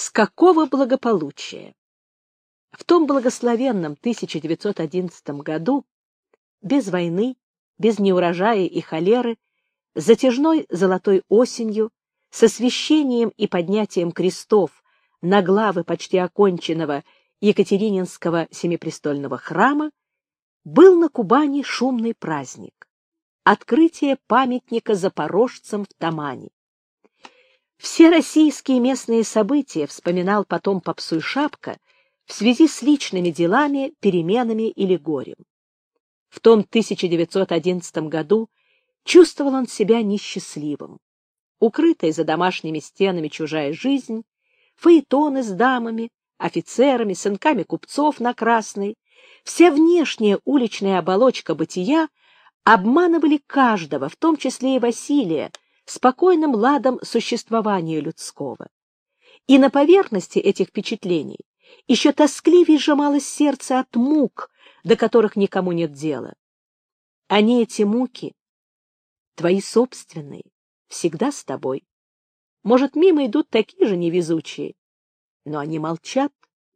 С какого благополучия! В том благословенном 1911 году, без войны, без неурожая и холеры, затяжной золотой осенью, с освящением и поднятием крестов на главы почти оконченного Екатерининского семипрестольного храма, был на Кубани шумный праздник — открытие памятника запорожцам в Тамане. Все российские местные события вспоминал потом Попсуй Шапко в связи с личными делами, переменами или горем. В том 1911 году чувствовал он себя несчастливым. Укрытая за домашними стенами чужая жизнь, фаэтоны с дамами, офицерами, сынками купцов на Красной, вся внешняя уличная оболочка бытия обманывали каждого, в том числе и Василия, спокойным ладом существования людского. И на поверхности этих впечатлений еще тоскливее сжималось сердце от мук, до которых никому нет дела. Они, эти муки, твои собственные, всегда с тобой. Может, мимо идут такие же невезучие, но они молчат.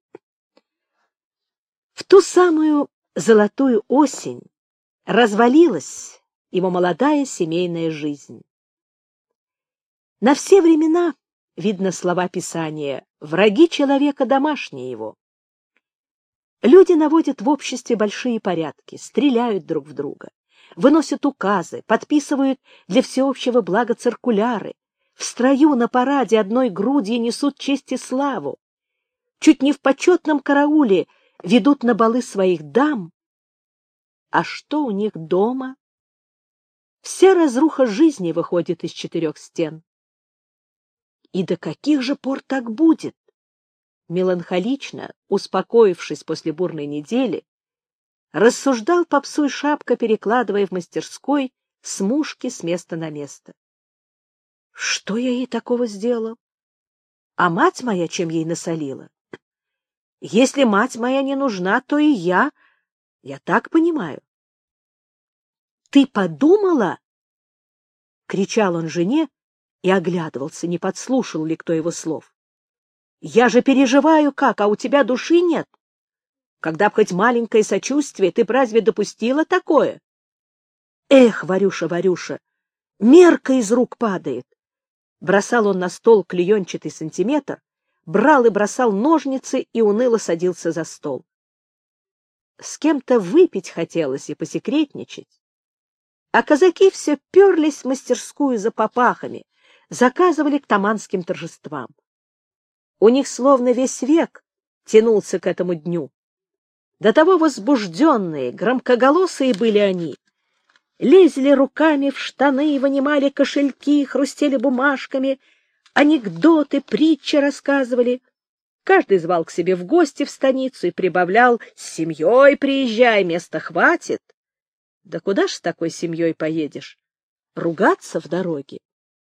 В ту самую золотую осень развалилась его молодая семейная жизнь. На все времена, видно слова Писания, враги человека домашние его. Люди наводят в обществе большие порядки, стреляют друг в друга, выносят указы, подписывают для всеобщего блага циркуляры, в строю на параде одной грудью несут честь и славу, чуть не в почетном карауле ведут на балы своих дам. А что у них дома? Вся разруха жизни выходит из четырех стен. И до каких же пор так будет? Меланхолично, успокоившись после бурной недели, рассуждал Попсуй Шапко, перекладывая в мастерской смушки с места на место. Что я ей такого сделал? А мать моя чем ей насолила? Если мать моя не нужна, то и я так понимаю. Ты подумала? Кричал он жене и оглядывался, не подслушал ли кто его слов. Я же переживаю как, а у тебя души нет. Когда б хоть маленькое сочувствие, ты б разве допустила такое? Эх, Варюша, Варюша, мерка из рук падает. Бросал он на стол клеенчатый сантиметр, брал и бросал ножницы и уныло садился за стол. С кем-то выпить хотелось и посекретничать. А казаки все перлись в мастерскую за попахами, заказывали к таманским торжествам. У них словно весь век тянулся к этому дню. До того возбужденные, громкоголосые были они. Лезли руками в штаны и вынимали кошельки, хрустели бумажками, анекдоты, притчи рассказывали. Каждый звал к себе в гости в станицу и прибавлял: «С семьей приезжай, места хватит». Да куда ж с такой семьей поедешь? Ругаться в дороге.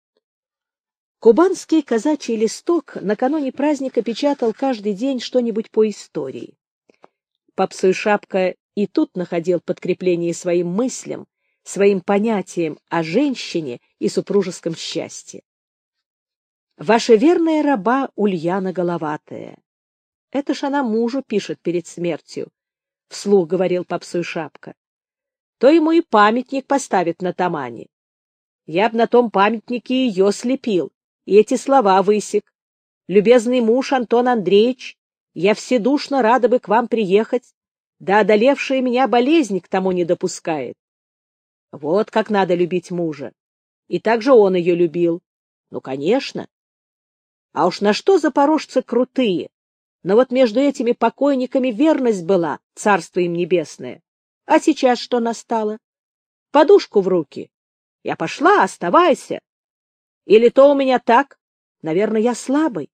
Кубанский казачий листок накануне праздника печатал каждый день что-нибудь по истории. Попсуй Шапко и тут находил подкрепление своим мыслям, своим понятиям о женщине и супружеском счастье. «Ваша верная раба Ульяна Головатая». Это ж она мужу пишет перед смертью, — вслух говорил Попсуй Шапко. То ему и памятник поставят на Тамане. Я б на том памятнике ее слепил, и эти слова высек. Любезный муж Антон Андреевич, я вседушно рада бы к вам приехать, да одолевшая меня болезнь к тому не допускает. Вот как надо любить мужа. И так же он ее любил. Ну, конечно. А уж на что запорожцы крутые? Но вот между этими покойниками верность была, царство им небесное. А сейчас что настало? Подушку в руки. Я пошла, оставайся. Или то у меня так? Наверное, я слабый.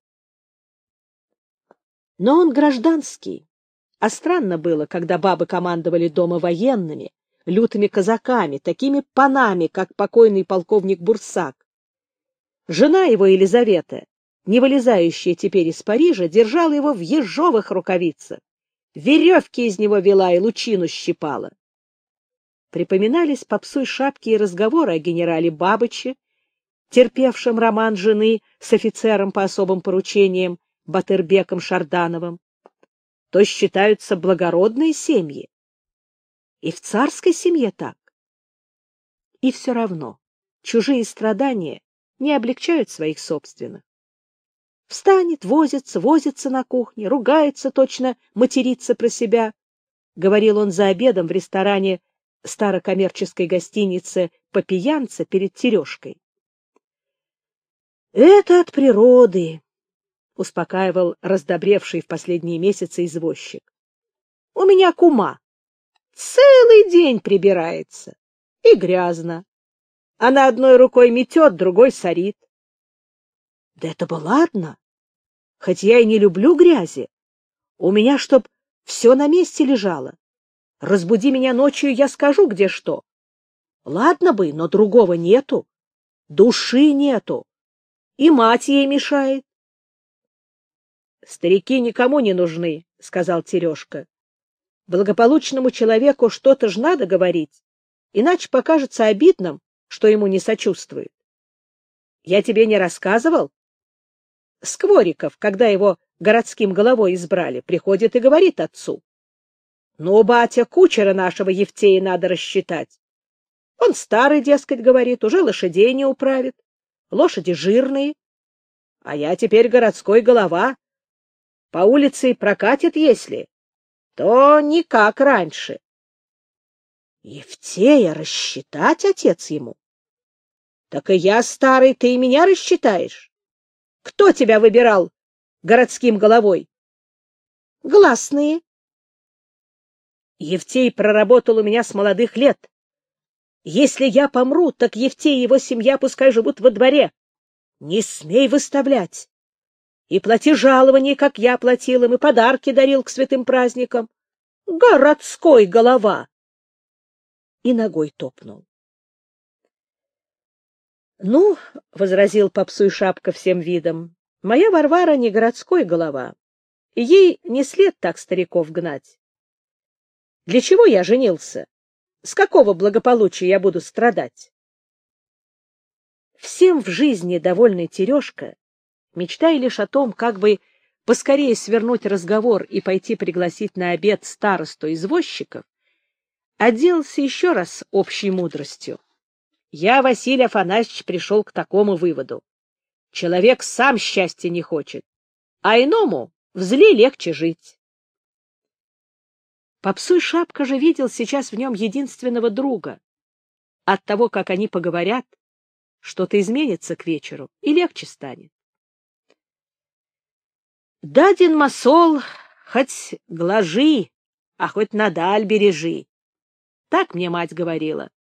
Но он гражданский. А странно было, когда бабы командовали дома военными, лютыми казаками, такими панами, как покойный полковник Бурсак. Жена его, Елизавета, не вылезающая теперь из Парижа, держала его в ежовых рукавицах, веревки из него вела и лучину щипала. Припоминались Попсуй Шапке и разговоры о генерале Бабыче, терпевшем роман жены с офицером по особым поручениям, Батырбеком Шардановым, то считаются благородные семьи. И в царской семье так. И все равно чужие страдания не облегчают своих собственных. Встанет, возится на кухне, ругается, точно матерится про себя, — говорил он за обедом в ресторане старокоммерческой гостиницы «Попиянца» перед Терешкой. «Это от природы», — успокаивал раздобревший в последние месяцы извозчик. «У меня кума целый день прибирается, и грязно. Она одной рукой метет, другой сорит. Да это бы ладно, хоть я и не люблю грязи. У меня чтоб все на месте лежало. Разбуди меня ночью, я скажу, где что. Ладно бы, но другого нету, души нету, и мать ей мешает». «Старики никому не нужны», — сказал Терешка. «Благополучному человеку что-то ж надо говорить, иначе покажется обидным, что ему не сочувствует. Я тебе не рассказывал? Сквориков, когда его городским головой избрали, приходит и говорит отцу: «Ну, батя, кучера нашего Евтея надо рассчитать. Он старый, дескать, говорит, уже лошадей не управит, лошади жирные, а я теперь городской голова. По улице прокатит, если, то не как раньше». Евтея рассчитать, отец ему? Так и я старый, ты и меня рассчитаешь. Кто тебя выбирал городским головой? Гласные. Евтей проработал у меня с молодых лет. Если я помру, так Евтей и его семья пускай живут во дворе. Не смей выставлять. И плати жалование, как я платил им, и подарки дарил к святым праздникам. Городской голова. И ногой топнул. — Ну, — возразил Попсуй Шапка всем видом, — моя Варвара не городской голова, и ей не след так стариков гнать. Для чего я женился? С какого благополучия я буду страдать? Всем в жизни довольный Терешка, мечтая лишь о том, как бы поскорее свернуть разговор и пойти пригласить на обед старосту извозчиков, отделался еще раз общей мудростью. Я, Василий Афанасьевич, пришел к такому выводу. Человек сам счастья не хочет, а иному в зле легче жить. Попсуй Шапка же видел сейчас в нем единственного друга. От того, как они поговорят, что-то изменится к вечеру, и легче станет. Дадин масол, хоть глажи, а хоть надаль бережи. Так мне мать говорила.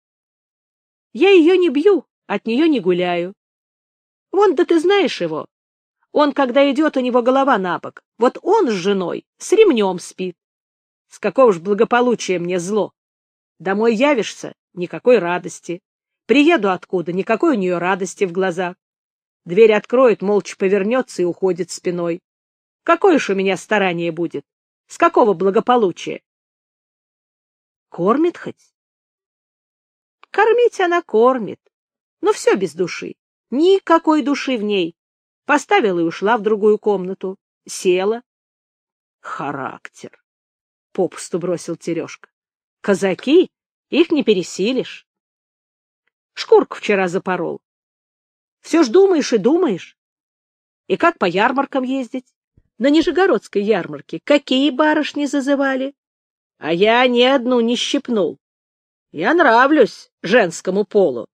Я ее не бью, от нее не гуляю. Вон, да ты знаешь его. Он, когда идет, у него голова на бок. Вот он с женой с ремнем спит. С какого ж благополучия мне зло? Домой явишься — никакой радости. Приеду откуда — никакой у нее радости в глазах. Дверь откроет, молча повернется и уходит спиной. Какое ж у меня старание будет? С какого благополучия? Кормит хоть? Кормить она кормит, но все без души. Никакой души в ней. Поставила и ушла в другую комнату. Села. Характер. Попусту бросил Терешка. Казаки, их не пересилишь. Шкурку вчера запорол. Все ж думаешь и думаешь. И как по ярмаркам ездить? На Нижегородской ярмарке какие барышни зазывали? А я ни одну не щипнул. Я нравлюсь женскому полу.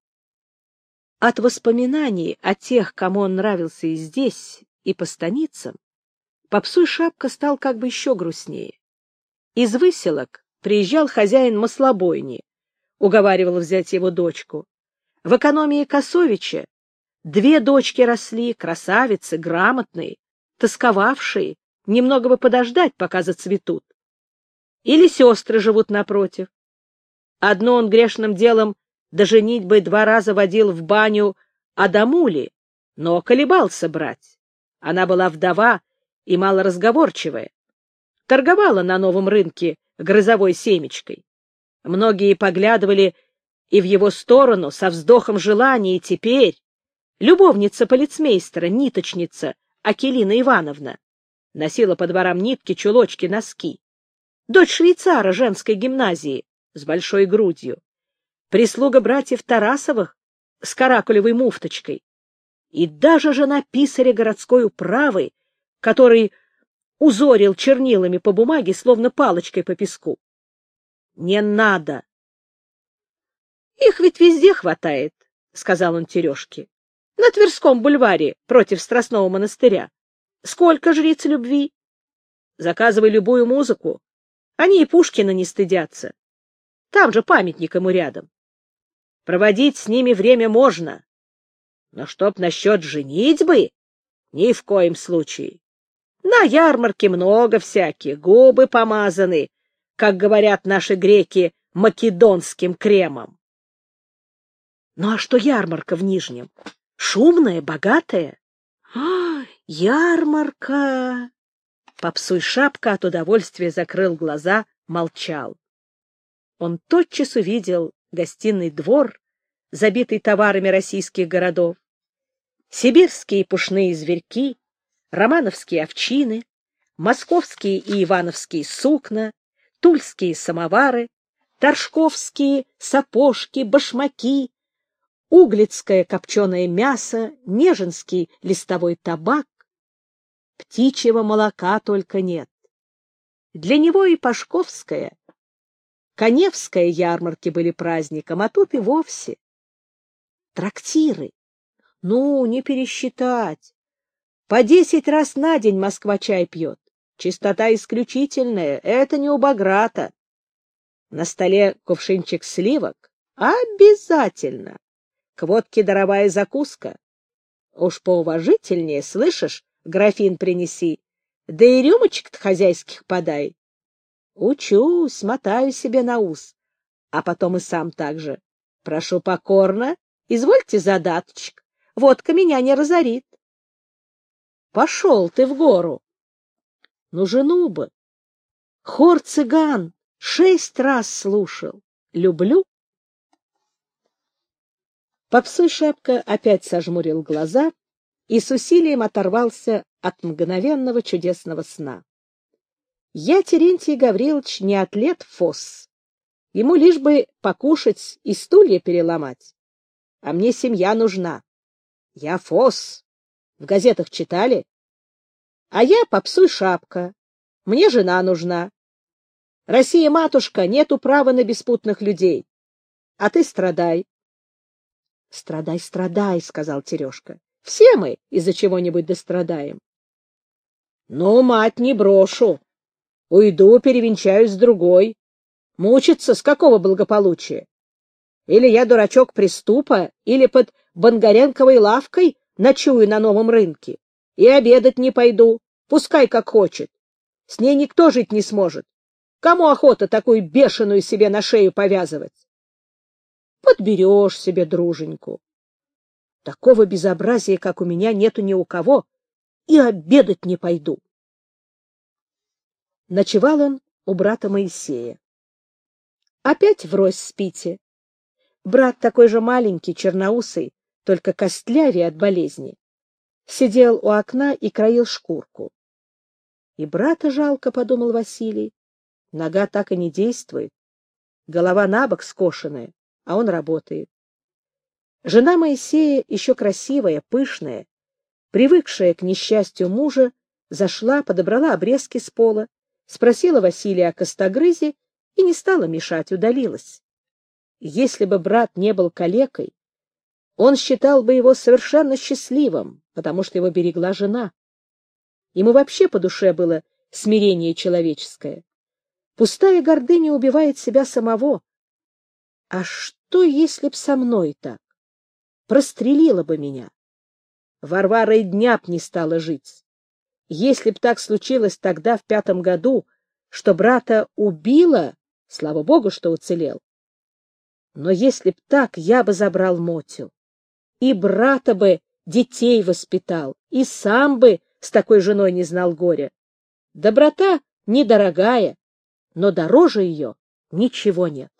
От воспоминаний о тех, кому он нравился и здесь, и по станицам, Попсуй Шапка стал как бы еще грустнее. Из Выселок приезжал хозяин маслобойни, уговаривал взять его дочку. В экономии Косовича 2 дочки росли, красавицы, грамотные, тосковавшие, немного бы подождать, пока зацветут. Или сестры живут напротив. Одну он грешным делом до женитьбы 2 раза водил в баню Адамули, но колебался брать. Она была вдова и малоразговорчивая. Торговала на новом рынке грозовой семечкой. Многие поглядывали и в его сторону со вздохом желания, и теперь любовница полицмейстера, ниточница Акелина Ивановна. Носила по дворам нитки, чулочки, носки. Дочь швейцара женской гимназии с большой грудью. Прислуга братьев Тарасовых с каракулевой муфточкой. И даже жена писаря городской управы, который узорил чернилами по бумаге, словно палочкой по песку. Не надо. Их ведь везде хватает, — сказал он Терешке. На Тверском бульваре против Страстного монастыря. Сколько жриц любви? Заказывай любую музыку. Они и Пушкина не стыдятся. Там же памятник ему рядом. Проводить с ними время можно. Но чтоб насчет женитьбы — ни в коем случае. На ярмарке много всяких, губы помазаны, как говорят наши греки, македонским кремом. Ну а что ярмарка в Нижнем? Шумная, богатая? Ярмарка! Попсуй Шапка от удовольствия закрыл глаза, молчал. Он тотчас увидел гостиный двор, забитый товарами российских городов, сибирские пушные зверьки, романовские овчины, московские и ивановские сукна, тульские самовары, торжковские сапожки, башмаки, углицкое копченое мясо, нежинский листовой табак. Птичьего молока только нет. Для него и пашковская, коневская ярмарки были праздником, а тут и вовсе. Трактиры. Ну, не пересчитать. По 10 раз на день Москва чай пьет. Чистота исключительная, это не у Баграта. На столе кувшинчик сливок. Обязательно. К водке даровая закуска. Уж поуважительнее, слышишь, графин принеси. Да и рюмочек-то хозяйских подай. Учусь, мотаю себе на ус. А потом и сам так же. Прошу покорно, извольте задаточек. Водка меня не разорит. Пошел ты в гору. Ну, жену бы. Хор цыган 6 раз слушал. Люблю. Попсуй Шапка опять сожмурил глаза и с усилием оторвался от мгновенного чудесного сна. Я, Терентий Гаврилович, не атлет ФОС. Ему лишь бы покушать и стулья переломать. А мне семья нужна. Я ФОС. В газетах читали? А я Попсуй Шапка. Мне жена нужна. Россия-матушка, нету права на беспутных людей. А ты страдай. — Страдай, страдай, — сказал Терешка. — Все мы из-за чего-нибудь дострадаем. — Ну, мать, не брошу. Уйду, перевенчаюсь с другой. Мучиться с какого благополучия? Или я дурачок приступа, или под Бондаренковой лавкой ночую на новом рынке. И обедать не пойду, пускай как хочет. С ней никто жить не сможет. Кому охота такую бешеную себе на шею повязывать? Подберешь себе друженьку. Такого безобразия, как у меня, нету ни у кого, и обедать не пойду. Ночевал он у брата Моисея. Опять врозь спите. Брат такой же маленький, черноусый, только костлявее от болезни. Сидел у окна и краил шкурку. И брата жалко, — подумал Василий. Нога так и не действует. Голова набок скошенная, а он работает. Жена Моисея, еще красивая, пышная, привыкшая к несчастью мужа, зашла, подобрала обрезки с пола, спросила Василия о костогрызе и не стала мешать, удалилась. Если бы брат не был калекой, он считал бы его совершенно счастливым, потому что его берегла жена. Ему вообще по душе было смирение человеческое. Пустая гордыня убивает себя самого. А что, если б со мной так? Прострелила бы меня. Варвара и дня б не стала жить. Если б так случилось тогда, в 5-м году, что брата убила, слава богу, что уцелел. Но если б так, я бы забрал Мотю. И брата бы детей воспитал, и сам бы с такой женой не знал горя. Доброта недорогая, но дороже ее ничего нет.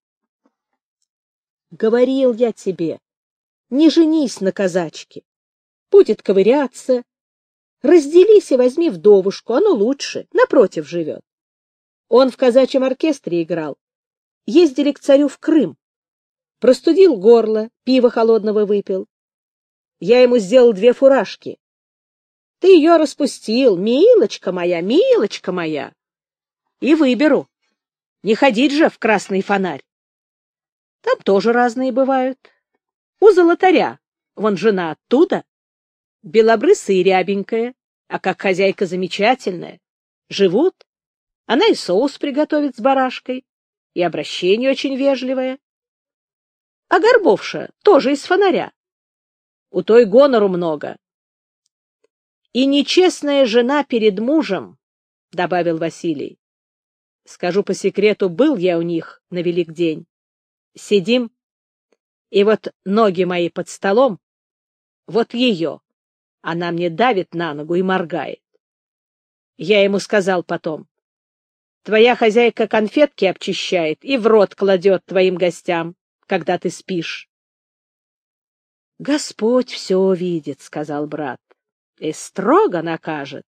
Говорил я тебе, не женись на казачке. Будет ковыряться, Разделись и возьми вдовушку, оно лучше, напротив живет. Он в казачьем оркестре играл. Ездили к царю в Крым. Простудил горло, пиво холодного выпил. Я ему сделал 2 фуражки. Ты ее распустил, милочка моя, милочка моя. И выберу. Не ходить же в красный фонарь. Там тоже разные бывают. У золотаря, вон жена оттуда, белобрысая и рябенькая, а как хозяйка замечательная. Живут. Она и соус приготовит с барашкой, и обращение очень вежливое. А Горбовша тоже из фонаря. У той гонору много. И нечестная жена перед мужем, — добавил Василий. Скажу по секрету, был я у них на Великдень. Сидим, и вот ноги мои под столом, вот ее. Она мне давит на ногу и моргает. Я ему сказал потом: твоя хозяйка конфетки обчищает и в рот кладет твоим гостям, когда ты спишь. — Господь все видит, — сказал брат, — и строго накажет.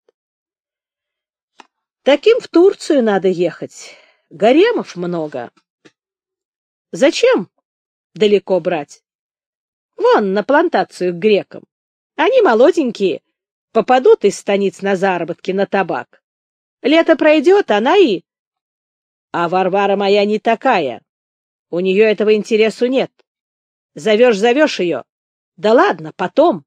Таким в Турцию надо ехать. Гаремов много. Зачем далеко брать? Вон, на плантацию к грекам. Они молоденькие, попадут из станиц на заработки, на табак. Лето пройдет, она и... А Варвара моя не такая. У нее этого интересу нет. Зовешь ее. Да ладно, потом.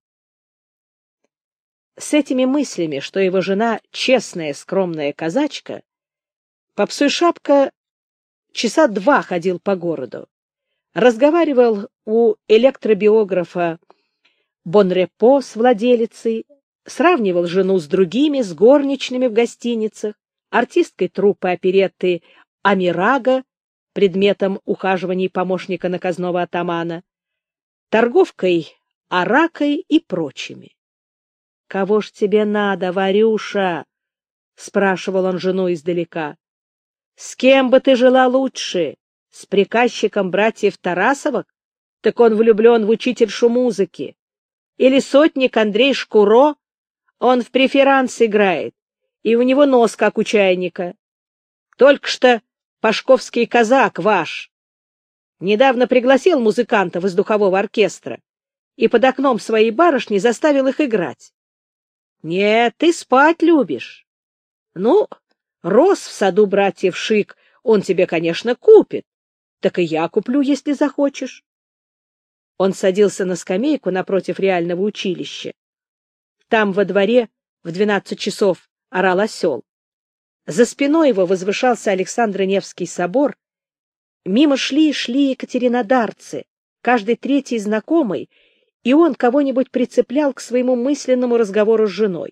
С этими мыслями, что его жена честная, скромная казачка, Попсуй Шапка часа 2 ходил по городу, разговаривал у электробиографа Бонрепо с владелицей, сравнивал жену с другими, с горничными в гостиницах, артисткой труппы оперетты Амирага, предметом ухаживаний помощника наказного атамана, торговкой аракой и прочими. — Кого ж тебе надо, Варюша? — спрашивал он жену издалека. — С кем бы ты жила лучше? С приказчиком братьев Тарасовых? Так он влюблен в учительшу музыки. Или сотник Андрей Шкуро? Он в преферанс играет, и у него нос, как у чайника. Только что пашковский казак ваш. Недавно пригласил музыкантов из духового оркестра и под окном своей барышни заставил их играть. Нет, ты спать любишь. Ну, роз в саду братьев Шик он тебе, конечно, купит. Так и я куплю, если захочешь. Он садился на скамейку напротив реального училища. Там во дворе в 12 часов орал осел. За спиной его возвышался Александро-Невский собор. Мимо шли екатеринодарцы, каждый третий знакомый, и он кого-нибудь прицеплял к своему мысленному разговору с женой.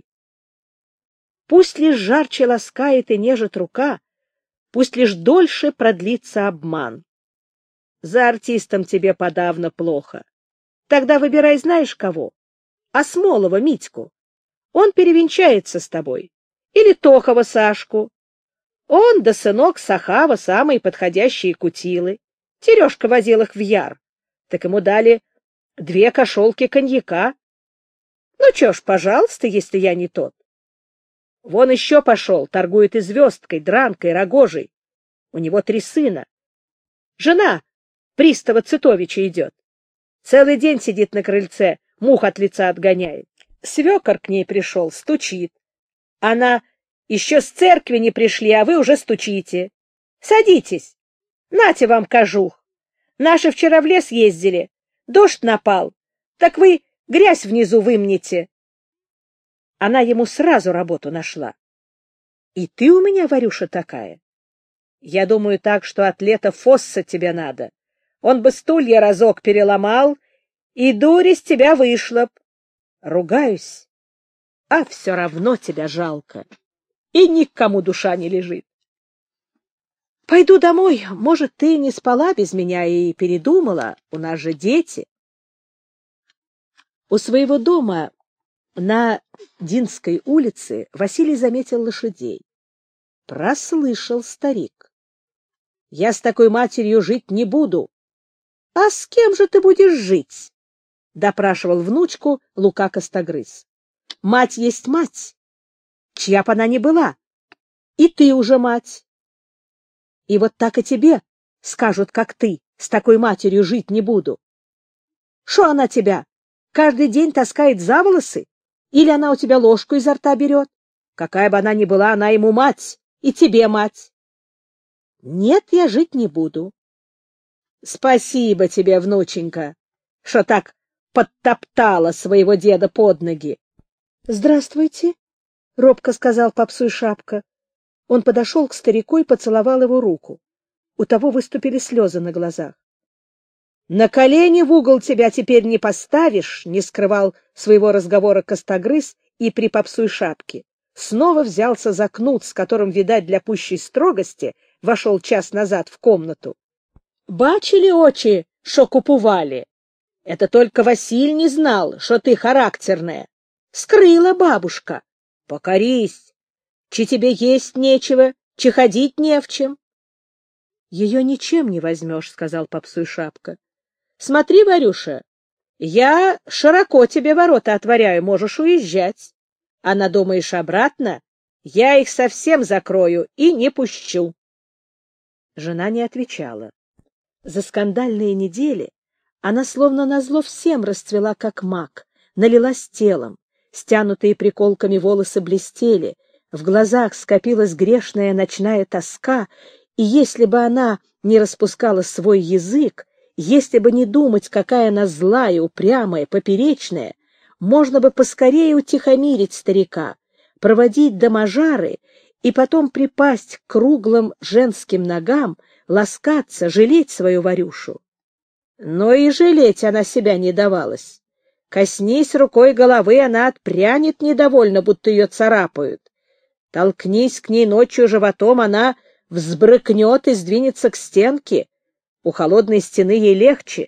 Пусть лишь жарче ласкает и нежит рука, пусть лишь дольше продлится обман. За артистом тебе подавно плохо. Тогда выбирай знаешь кого? Осмолова Митьку. Он перевенчается с тобой. Или Тохова Сашку. Он да сынок Сахава самые подходящие кутилы. Терешка возил их в Яр. Так ему дали 2 кошелки коньяка. Ну чё ж, пожалуйста, если я не тот. Вон еще пошел, торгует и звездкой, дранкой, рогожей. У него 3 сына. Жена пристава Цитовича идет. Целый день сидит на крыльце, мух от лица отгоняет. Свекор к ней пришел, стучит. Она: еще с церкви не пришли, а вы уже стучите. Садитесь. Нате вам кожух. Наши вчера в лес ездили. Дождь напал. Так вы грязь внизу вымнете. Она ему сразу работу нашла. И ты у меня, Варюша, такая. Я думаю так, что от лета Фосса тебе надо. Он бы стулья разок переломал, и дурь из тебя вышла б. Ругаюсь, а все равно тебя жалко. И никому душа не лежит. Пойду домой. Может, ты не спала без меня и передумала. У нас же дети. У своего дома на Динской улице Василий заметил лошадей. Прослышал старик. Я с такой матерью жить не буду. — А с кем же ты будешь жить? — допрашивал внучку Лука Костогрыз. мать есть мать, чья б она ни была, и ты уже мать. И вот так и тебе скажут, как ты, с такой матерью жить не буду. Что она тебя каждый день таскает за волосы? Или она у тебя ложку изо рта берет? Какая бы она ни была, она ему мать, и тебе мать. Нет, я жить не буду. Спасибо тебе, внученька, что так подтоптала своего деда под ноги. — Здравствуйте, — робко сказал Попсуй Шапка. Он подошел к старику и поцеловал его руку. У того выступили слезы на глазах. — На колени в угол тебя теперь не поставишь, — не скрывал своего разговора Костогрыз и при Попсуй Шапке. Снова взялся за кнут, с которым, видать, для пущей строгости вошел час назад в комнату. — Бачили очи, шо купували? Это только Василь не знал, что ты характерная. Скрыла бабушка. Покорись. Чи тебе есть нечего, чи ходить не в чем. — Ее ничем не возьмешь, — сказал Попсуй Шапка. — Смотри, Варюша, я широко тебе ворота отворяю, можешь уезжать. А надумаешь обратно, я их совсем закрою и не пущу. Жена не отвечала. За скандальные недели она словно назло всем расцвела, как мак, налилась телом, стянутые приколками волосы блестели, в глазах скопилась грешная ночная тоска, и если бы она не распускала свой язык, если бы не думать, какая она злая, упрямая, поперечная, можно бы поскорее утихомирить старика, проводить до Мажары и потом припасть к круглым женским ногам, ласкаться, жалеть свою Варюшу. Но и жалеть она себя не давалась. Коснись рукой головы, она отпрянет недовольно, будто ее царапают. Толкнись к ней ночью животом, она взбрыкнет и сдвинется к стенке. У холодной стены ей легче.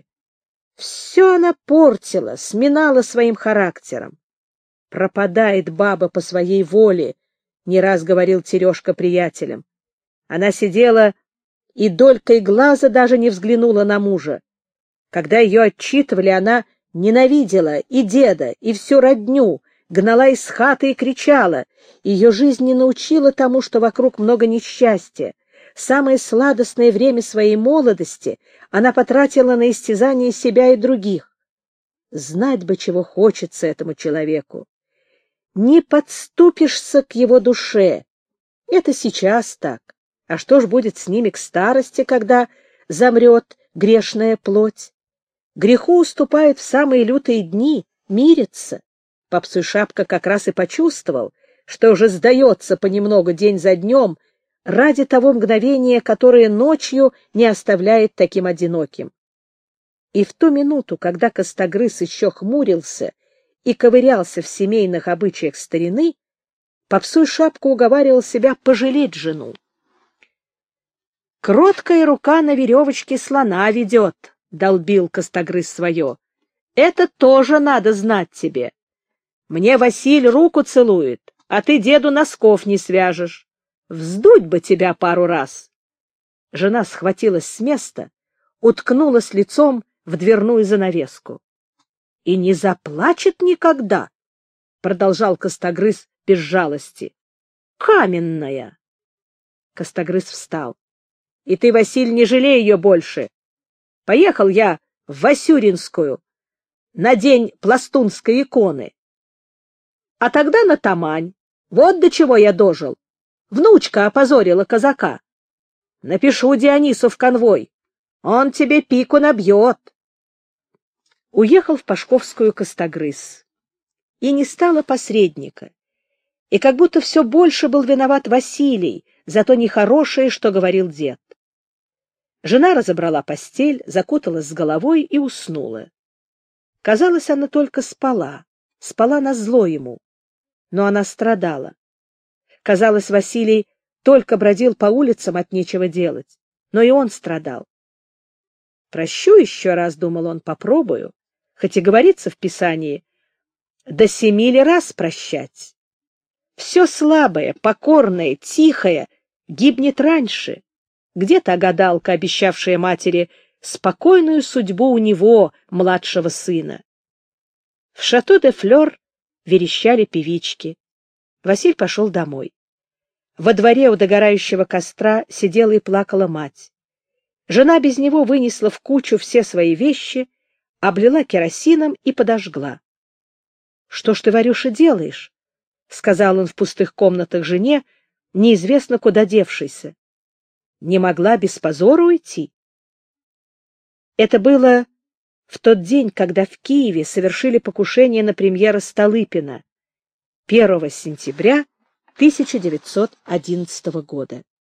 Все она портила, сминала своим характером. Пропадает баба по своей воле, — не раз говорил Терешка приятелям. Она сидела и долькой глаза даже не взглянула на мужа. Когда ее отчитывали, она ненавидела и деда, и всю родню, гнала из хаты и кричала. Ее жизнь не научила тому, что вокруг много несчастья. Самое сладостное время своей молодости она потратила на истязание себя и других. Знать бы, чего хочется этому человеку. Не подступишься к его душе. Это сейчас так. А что ж будет с ними к старости, когда замрет грешная плоть? Греху уступают в самые лютые дни, мирятся. Попсуй Шапка как раз и почувствовал, что уже сдается понемногу день за днем ради того мгновения, которое ночью не оставляет таким одиноким. И в ту минуту, когда Костогрыз еще хмурился и ковырялся в семейных обычаях старины, Попсуй Шапка уговаривал себя пожалеть жену. «Кроткая рука на веревочке слона ведет», — долбил Костогрыз свое. «Это тоже надо знать тебе. Мне Василь руку целует, а ты деду носков не свяжешь. Вздуть бы тебя пару раз». Жена схватилась с места, уткнулась лицом в дверную занавеску. — И не заплачет никогда, — продолжал Костогрыз без жалости. — Каменная. Костогрыз встал. — И ты, Василь, не жалей ее больше. Поехал я в Васюринскую на день пластунской иконы. А тогда на Тамань. Вот до чего я дожил. Внучка опозорила казака. Напишу Дионису в конвой. Он тебе пику набьет. Уехал в Пашковскую Костогрыз. И не стало посредника. И как будто все больше был виноват Василий за то нехорошее, что говорил дед. Жена разобрала постель, закуталась с головой и уснула. Казалось, она только спала назло ему. Но она страдала. Казалось, Василий только бродил по улицам от нечего делать, но и он страдал. «Прощу еще раз», — думал он, — «попробую, хоть и говорится в Писании, до 7 раз прощать. Все слабое, покорное, тихое гибнет раньше. Где та гадалка, обещавшая матери спокойную судьбу у него, младшего сына?» В Шато-де-Флёр верещали певички. Василь пошел домой. Во дворе у догорающего костра сидела и плакала мать. Жена без него вынесла в кучу все свои вещи, облила керосином и подожгла. — Что ж ты, Варюша, делаешь? — сказал он в пустых комнатах жене, неизвестно куда девшейся. Не могла без позора уйти. Это было в тот день, когда в Киеве совершили покушение на премьера Столыпина 1 сентября 1911 года.